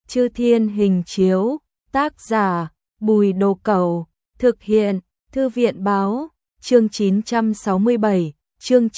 Chư Thiên Hình Chiếu, tác giả Bùi Đồ Cẩu, thực hiện Thư viện Báo, chương 967, chương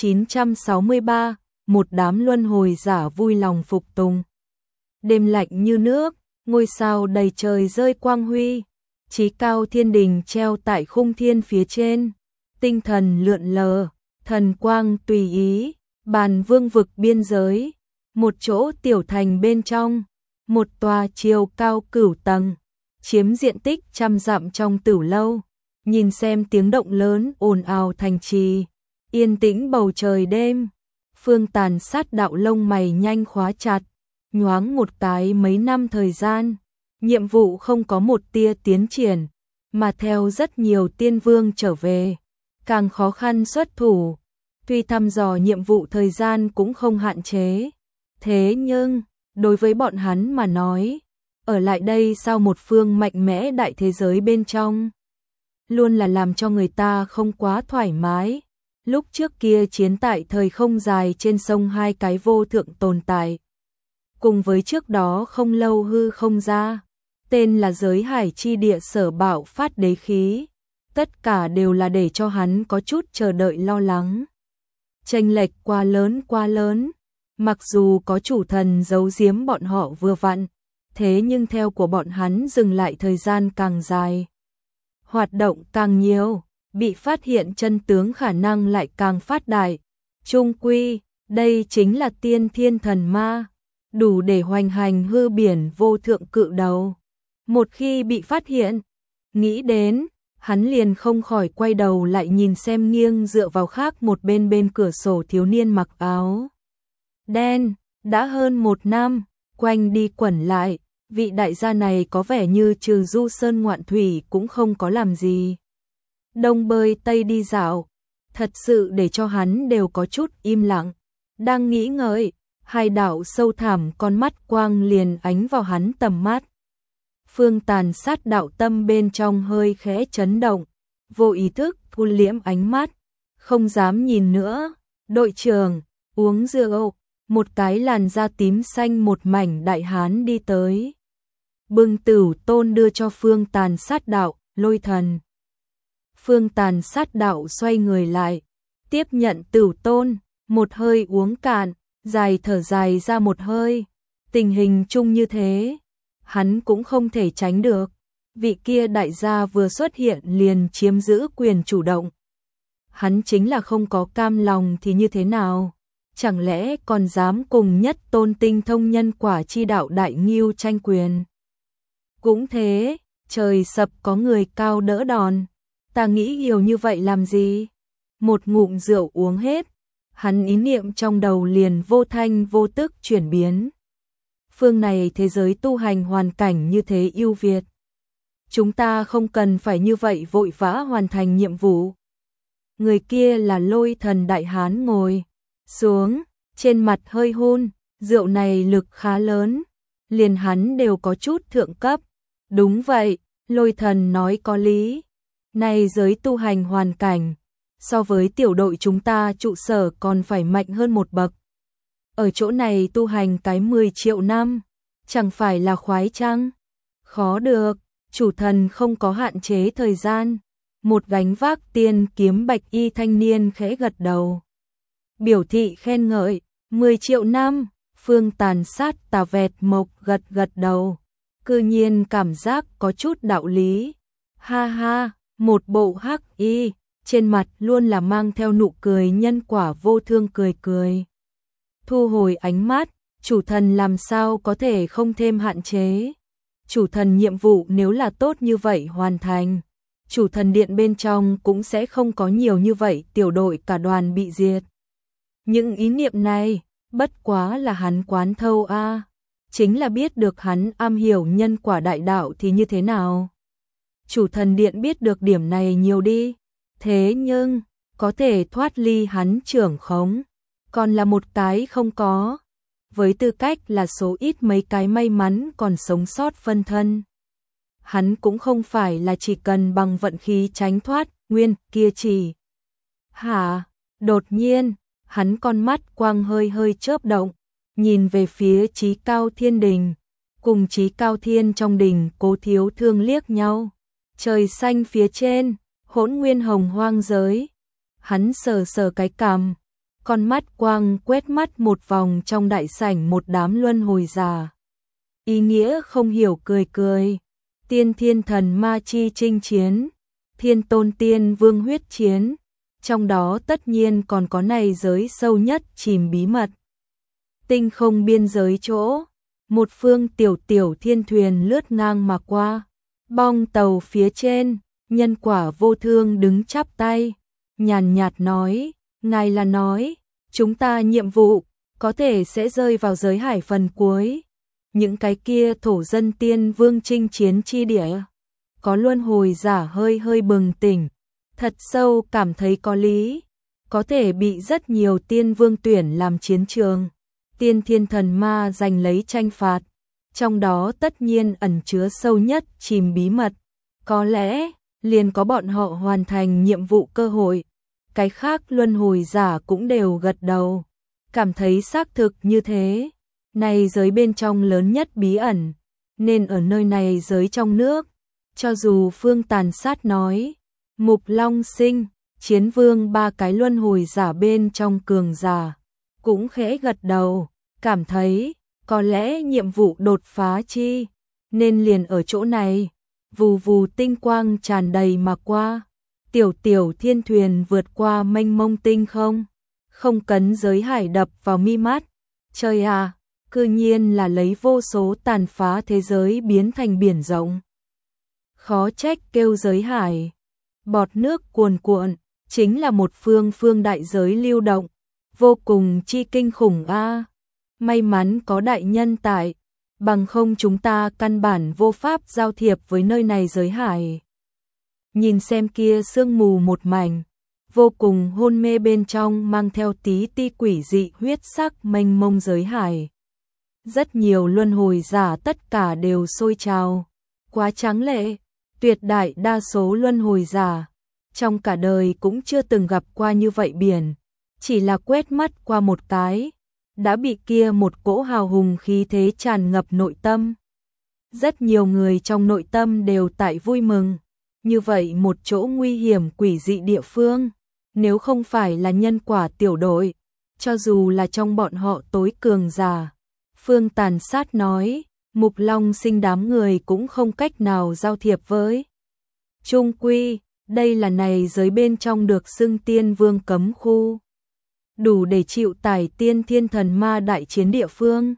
963, một đám luân hồi giả vui lòng phục tùng. Đêm lạnh như nước, ngôi sao đầy trời rơi quang huy, chí cao thiên đình treo tại khung thiên phía trên, tinh thần lượn lờ, thần quang tùy ý, bàn vương vực biên giới, một chỗ tiểu thành bên trong, một tòa chiều cao cửu tầng, chiếm diện tích trăm dặm trong Tử Lâu, nhìn xem tiếng động lớn ồn ào thành trì, yên tĩnh bầu trời đêm. Phương Tàn Sát đạo lông mày nhanh khóa chặt, nhoáng một cái mấy năm thời gian, nhiệm vụ không có một tia tiến triển, mà theo rất nhiều tiên vương trở về, càng khó khăn xuất thủ. Tuy thăm dò nhiệm vụ thời gian cũng không hạn chế, thế nhưng đối với bọn hắn mà nói, ở lại đây sau một phương mạnh mẽ đại thế giới bên trong, luôn là làm cho người ta không quá thoải mái. Lúc trước kia chiến tại thời không dài trên sông hai cái vô thượng tồn tại, cùng với trước đó không lâu hư không ra, tên là giới hải chi địa sở bạo phát đế khí, tất cả đều là để cho hắn có chút chờ đợi lo lắng. Chênh lệch quá lớn, mặc dù có chủ thần giấu giếm bọn họ vừa vặn, thế nhưng theo của bọn hắn dừng lại thời gian càng dài, hoạt động càng nhiều, bị phát hiện chân tướng khả năng lại càng phát đại. Chung quy, đây chính là tiên thiên thần ma, đủ để hoành hành hư biển vô thượng cự đầu. Một khi bị phát hiện, nghĩ đến, hắn liền không khỏi quay đầu lại nhìn xem nghiêng dựa vào khác một bên cửa sổ thiếu niên mặc áo đen, đã hơn một năm, quanh đi quẩn lại, vị đại gia này có vẻ như trừ du sơn ngoạn thủy cũng không có làm gì. Đông bơi tây đi dạo, thật sự để cho hắn đều có chút im lặng, đang nghĩ ngợi, hai đạo sâu thẳm con mắt quang liền ánh vào hắn tầm mắt. Phương Tàn Sát đạo tâm bên trong hơi khẽ chấn động, vô ý thức thu liễm ánh mắt, không dám nhìn nữa. Đội trưởng, uống rượu, một cái làn da tím xanh một mảnh đại hán đi tới, bưng Tửu Tôn đưa cho Phương Tàn Sát đạo, Lôi Thần. Phương Tàn Sát đạo xoay người lại, tiếp nhận Tửu Tôn, một hơi uống cạn, dài thở dài ra một hơi. Tình hình chung như thế, hắn cũng không thể tránh được, vị kia đại gia vừa xuất hiện liền chiếm giữ quyền chủ động. Hắn chính là không có cam lòng thì như thế nào, chẳng lẽ còn dám cùng nhất tôn tinh thông nhân quả chi đạo đại ngưu tranh quyền. Cũng thế, trời sập có người cao đỡ đòn, ta nghĩ nhiều như vậy làm gì. Một ngụm rượu uống hết, hắn ý niệm trong đầu liền vô thanh vô tức chuyển biến. Phương này thế giới tu hành hoàn cảnh như thế ưu việt, chúng ta không cần phải như vậy vội vã hoàn thành nhiệm vụ. Người kia là Lôi Thần đại hán ngồi xuống, trên mặt hơi hun, rượu này lực khá lớn, liền hắn đều có chút thượng cấp. Đúng vậy, Lôi Thần nói có lý, này giới tu hành hoàn cảnh, so với tiểu đội chúng ta trụ sở còn phải mạnh hơn một bậc. Ở chỗ này tu hành cái 10 triệu năm, chẳng phải là khoái chăng? Khó được, chủ thần không có hạn chế thời gian. Một gánh vác tiên kiếm bạch y thanh niên khẽ gật đầu, biểu thị khen ngợi. 10 triệu năm, Phương Tàn Sát tà vẹt mộc gật đầu, cư nhiên cảm giác có chút đạo lý. Ha ha, một bộ hắc y, trên mặt luôn là mang theo nụ cười nhân quả vô thương cười. Thu hồi ánh mắt, chủ thần làm sao có thể không thêm hạn chế. Chủ thần nhiệm vụ nếu là tốt như vậy hoàn thành, chủ thần điện bên trong cũng sẽ không có nhiều như vậy tiểu đội cả đoàn bị diệt. Những ý niệm này, bất quá là hắn quán thâu a, chính là biết được hắn am hiểu nhân quả đại đạo thì như thế nào. Chủ thần điện biết được điểm này nhiều đi, thế nhưng có thể thoát ly hắn trưởng khống, còn là một cái không có, với tư cách là số ít mấy cái may mắn còn sống sót phân thân. Hắn cũng không phải là chỉ cần bằng vận khí tránh thoát, nguyên kia chỉ. Hả? Đột nhiên, hắn con mắt quang hơi chớp động, nhìn về phía chí cao thiên đình, cùng Chí Cao Thiên trong đình Cố Thiếu Thương liếc nhau. Trời xanh phía trên, hỗn nguyên hồng hoang giới. Hắn sờ sờ cái cằm, con mắt quang quét mắt một vòng trong đại sảnh một đám luân hồi giả. Ý nghĩa không hiểu cười cười. Tiên thiên thần ma chi chinh chiến, thiên tôn tiên vương huyết chiến, trong đó tất nhiên còn có này giới sâu nhất chìm bí mật. Tinh không biên giới chỗ, một phương tiểu tiểu thiên thuyền lướt ngang mà qua, bong tàu phía trên, Nhân Quả Vô Thương đứng chắp tay, nhàn nhạt nói, ngài là nói, chúng ta nhiệm vụ, có thể sẽ rơi vào giới hải phần cuối. Những cái kia thổ dân tiên vương chinh chiến chi địa, có luân hồi giả hơi hơi bừng tỉnh, thật sâu cảm thấy có lý, có thể bị rất nhiều tiên vương tuyển làm chiến trường. Tiên thiên thần ma giành lấy tranh phạt, trong đó tất nhiên ẩn chứa sâu nhất chìm bí mật, có lẽ liền có bọn họ hoàn thành nhiệm vụ cơ hội. Cái khác luân hồi giả cũng đều gật đầu, cảm thấy xác thực như thế. Này giới bên trong lớn nhất bí ẩn, nên ở nơi này giới trong nước. Cho dù Phương Tàn Sát nói, Mục Long Sinh, Chiến Vương ba cái luân hồi giả bên trong cường giả, cũng khẽ gật đầu, cảm thấy có lẽ nhiệm vụ đột phá chi, nên liền ở chỗ này. Vù vù tinh quang tràn đầy mà qua, tiểu tiểu thiên thuyền vượt qua mênh mông tinh không, không cấn giới hải đập vào mi mắt. Trời à, cư nhiên là lấy vô số tàn phá thế giới biến thành biển rộng. Khó trách kêu giới hải, bọt nước cuồn cuộn, chính là một phương phương đại giới lưu động, vô cùng chi kinh khủng a. May mắn có đại nhân tại, bằng không chúng ta căn bản vô pháp giao thiệp với nơi này giới hải. Nhìn xem kia sương mù một mảnh, vô cùng hôn mê bên trong mang theo tí ti quỷ dị huyết sắc mênh mông giới hải. Rất nhiều luân hồi giả tất cả đều sôi trào, quá tráng lệ, tuyệt đại đa số luân hồi giả trong cả đời cũng chưa từng gặp qua như vậy biển, chỉ là quét mắt qua một cái, đã bị kia một cỗ hào hùng khí thế tràn ngập nội tâm. Rất nhiều người trong nội tâm đều tại vui mừng, như vậy một chỗ nguy hiểm quỷ dị địa phương, nếu không phải là nhân quả tiểu đội, cho dù là trong bọn họ tối cường giả. Phương Tàn Sát nói, Mục Long Sinh đám người cũng không cách nào giao thiệp với. Trung quy, đây là này giới bên trong được xưng tiên vương cấm khu, đủ để chịu tải tiên thiên thần ma đại chiến địa phương.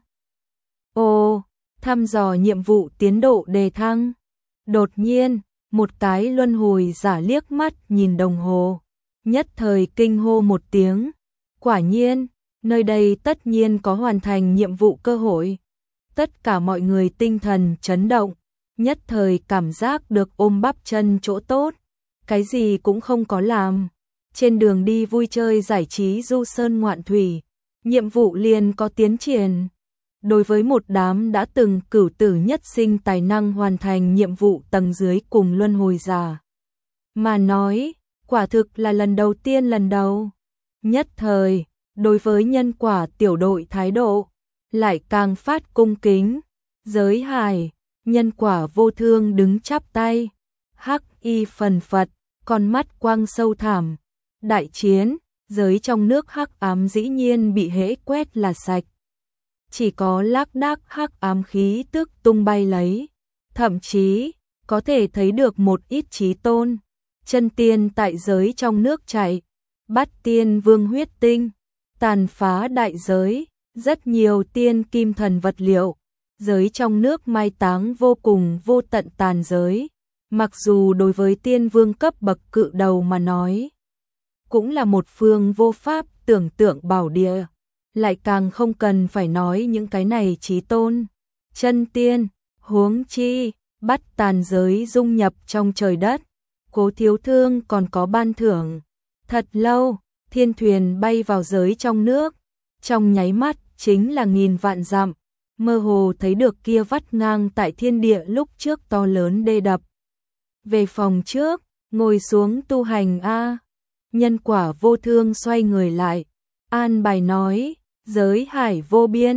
Ồ, thăm dò nhiệm vụ tiến độ đề thăng. Đột nhiên, một cái luân hồi giả liếc mắt nhìn đồng hồ, nhất thời kinh hô một tiếng. Quả nhiên, nơi đây tất nhiên có hoàn thành nhiệm vụ cơ hội. Tất cả mọi người tinh thần chấn động, nhất thời cảm giác được ôm bắp chân chỗ tốt, cái gì cũng không có làm. Trên đường đi vui chơi giải trí du sơn ngoạn thủy, nhiệm vụ liền có tiến triển. Đối với một đám đã từng cửu tử nhất sinh tài năng hoàn thành nhiệm vụ tầng dưới cùng luân hồi giả mà nói, quả thực là lần đầu tiên lần đầu. Nhất thời, đối với nhân quả tiểu đội thái độ lại càng phát cung kính. Giới hải, Nhân Quả Vô Thương đứng chắp tay, hắc y phần phật, con mắt quang sâu thẳm. Đại chiến, giới trong nước hắc ám dĩ nhiên bị hễ quét là sạch. Chỉ có lác đác hắc ám khí tức tung bay lấy, thậm chí có thể thấy được một ít chí tôn, chân tiên tại giới trong nước chạy, bắt tiên vương huyết tinh, tàn phá đại giới, rất nhiều tiên kim thần vật liệu, giới trong nước mai táng vô cùng vô tận tàn giới, mặc dù đối với tiên vương cấp bậc cự đầu mà nói, cũng là một phương vô pháp tưởng tượng bảo địa, lại càng không cần phải nói những cái này chí tôn, chân tiên, huống chi, bắt tàn giới dung nhập trong trời đất. Cố Thiếu Thương còn có ban thưởng. Thật lâu, thiên thuyền bay vào giới trong nước, trong nháy mắt chính là nghìn vạn dặm, mơ hồ thấy được kia vắt ngang tại thiên địa lúc trước to lớn đê đập. Về phòng trước, ngồi xuống tu hành a. Nhân Quả Vô Thương xoay người lại, an bài nói, giới hải vô biên,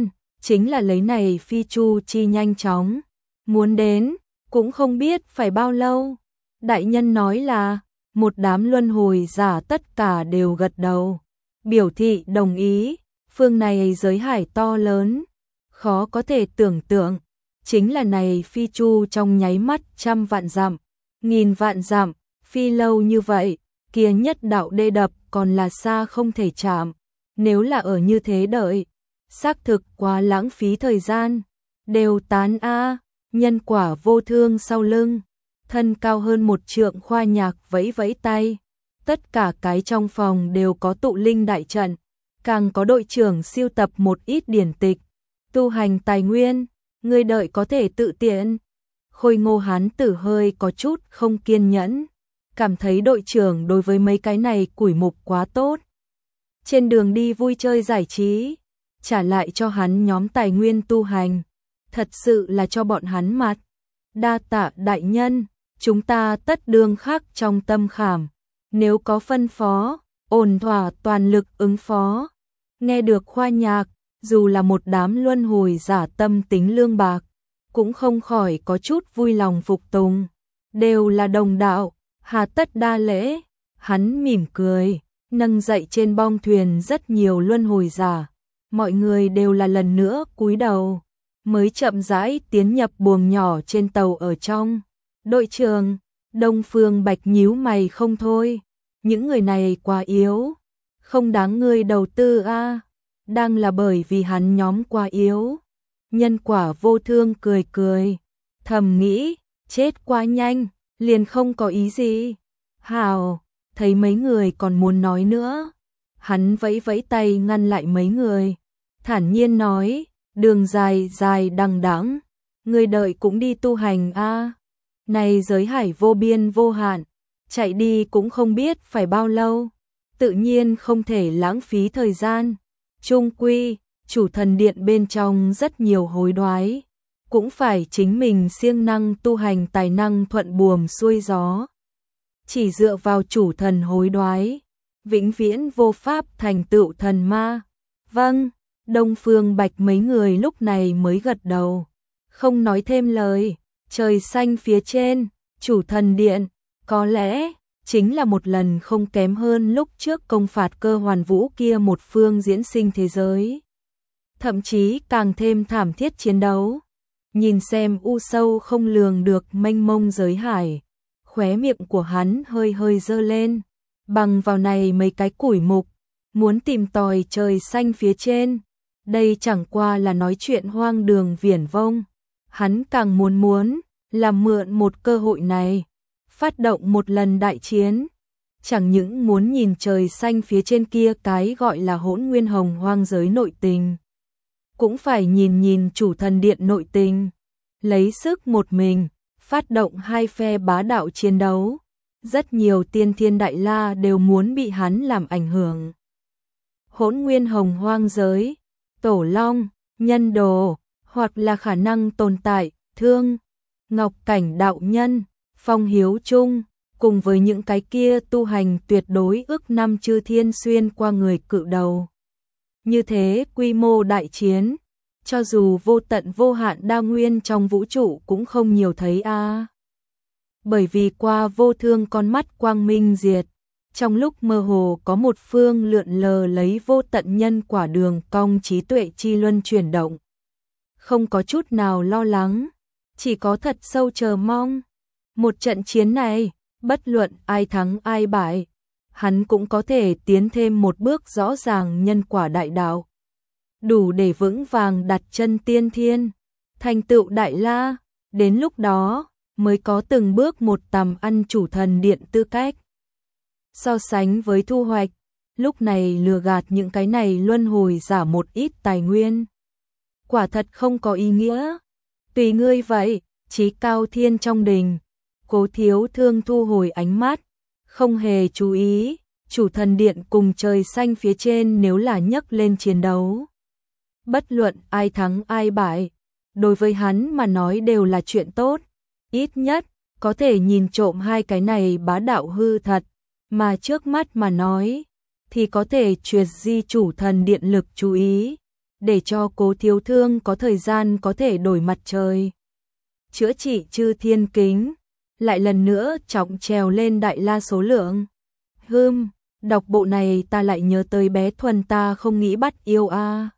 chính là lấy này phi chu chi nhanh chóng, muốn đến, cũng không biết phải bao lâu. Đại nhân nói là, một đám luân hồi giả tất cả đều gật đầu, biểu thị đồng ý, phương này giới hải to lớn, khó có thể tưởng tượng, chính là này phi chu trong nháy mắt trăm vạn dặm, nghìn vạn dặm, phi lâu như vậy, kia nhất đạo đê đập còn là xa không thể chạm, nếu là ở như thế đợi, xác thực quá lãng phí thời gian, đều tán a. Nhân quả vô thương sau lưng, thân cao hơn 1 trượng Khoa Nhạc vẫy vẫy tay, tất cả cái trong phòng đều có tụ linh đại trận, càng có đội trưởng siêu tập một ít điển tịch, tu hành tài nguyên, người đợi có thể tự tiện. Khôi Ngô hán tử hơi có chút không kiên nhẫn, cảm thấy đội trưởng đối với mấy cái này củi mục quá tốt. Trên đường đi vui chơi giải trí, trả lại cho hắn nhóm tài nguyên tu hành, thật sự là cho bọn hắn mặt. Đa tạ đại nhân, chúng ta tất đương khắc trong tâm khảm, nếu có phân phó, ổn thỏa toàn lực ứng phó. Nghe được Khoa Nhạc, dù là một đám luân hồi giả tâm tính lương bạc, cũng không khỏi có chút vui lòng phục tùng, đều là đồng đạo, hà tất đa lễ. Hắn mỉm cười, nâng dậy trên bong thuyền rất nhiều luân hồi giả, mọi người đều là lần nữa cúi đầu, mới chậm rãi tiến nhập buồng nhỏ trên tàu ở trong. Đội trưởng, Đông Phương Bạch nhíu mày không thôi, những người này quá yếu, không đáng ngươi đầu tư a. Đang là bởi vì hắn nhóm quá yếu. Nhân quả vô thương cười cười, thầm nghĩ, chết quá nhanh, liền không có ý gì. Hào, thấy mấy người còn muốn nói nữa, hắn vẫy vẫy tay ngăn lại mấy người, thản nhiên nói, đường dài dài đằng đẵng, người đợi cũng đi tu hành a. Này giới hải vô biên vô hạn, chạy đi cũng không biết phải bao lâu, tự nhiên không thể lãng phí thời gian. Chung quy, chủ thần điện bên trong rất nhiều hối đoái, cũng phải chính mình siêng năng tu hành tài năng thuận buồm xuôi gió. Chỉ dựa vào chủ thần hối đoái, vĩnh viễn vô pháp thành tựu thần ma. Vâng, Đông Phương Bạch mấy người lúc này mới gật đầu, không nói thêm lời. Trời xanh phía trên, chủ thần điện, có lẽ chính là một lần không kém hơn lúc trước công phạt Cơ Hoàn Vũ kia một phương diễn sinh thế giới. Thậm chí càng thêm thảm thiết chiến đấu. Nhìn xem u sâu không lường được mênh mông giới hải, khóe miệng của hắn hơi hơi dơ lên, bằng vào này mấy cái củi mục, muốn tìm tòi trời xanh phía trên, đây chẳng qua là nói chuyện hoang đường viển vông. Hắn càng muốn làm mượn một cơ hội này, phát động một lần đại chiến, chẳng những muốn nhìn trời xanh phía trên kia cái gọi là Hỗn Nguyên Hồng Hoang giới nội tình, cũng phải nhìn chủ thần điện nội tình, lấy sức một mình, phát động hai phe bá đạo chiến đấu, rất nhiều tiên thiên đại la đều muốn bị hắn làm ảnh hưởng. Hỗn Nguyên Hồng Hoang giới, Tổ Long, Nhân Đồ, hoặc là khả năng tồn tại, Thương, Ngọc Cảnh đạo nhân, Phong Hiếu Trung, cùng với những cái kia tu hành tuyệt đối ước năm chư thiên xuyên qua người cự đầu. Như thế quy mô đại chiến, cho dù vô tận vô hạn đa nguyên trong vũ trụ cũng không nhiều thấy a. Bởi vì qua vô thương con mắt quang minh diệt, trong lúc mơ hồ có một phương lượn lờ lấy vô tận nhân quả đường cong trí tuệ chi luân chuyển động. Không có chút nào lo lắng, chỉ có thật sâu chờ mong. Một trận chiến này, bất luận ai thắng ai bại, hắn cũng có thể tiến thêm một bước rõ ràng nhân quả đại đạo, đủ để vững vàng đặt chân tiên thiên, thành tựu đại la, đến lúc đó mới có từng bước một tầm ăn chủ thần điện tư cách. So sánh với thu hoạch, lúc này lừa gạt những cái này luân hồi giả một ít tài nguyên, quả thật không có ý nghĩa. Tùy ngươi vậy. Chí Cao Thiên trong đình, Cố Thiếu Thương thu hồi ánh mắt, không hề chú ý, chủ thần điện cùng trời xanh phía trên nếu là nhấc lên chiến đấu. Bất luận ai thắng ai bại, đối với hắn mà nói đều là chuyện tốt, ít nhất có thể nhìn trộm hai cái này bá đạo hư thật, mà trước mắt mà nói thì có thể triệt di chủ thần điện lực chú ý, để cho Cố thiếu thương có thời gian có thể đổi mặt trời. Chữa trị Chư Thiên Kính, lại lần nữa trọng trèo lên đại la số lượng. Đọc bộ này ta lại nhớ tới bé Thuần ta không nghĩ bắt yêu a.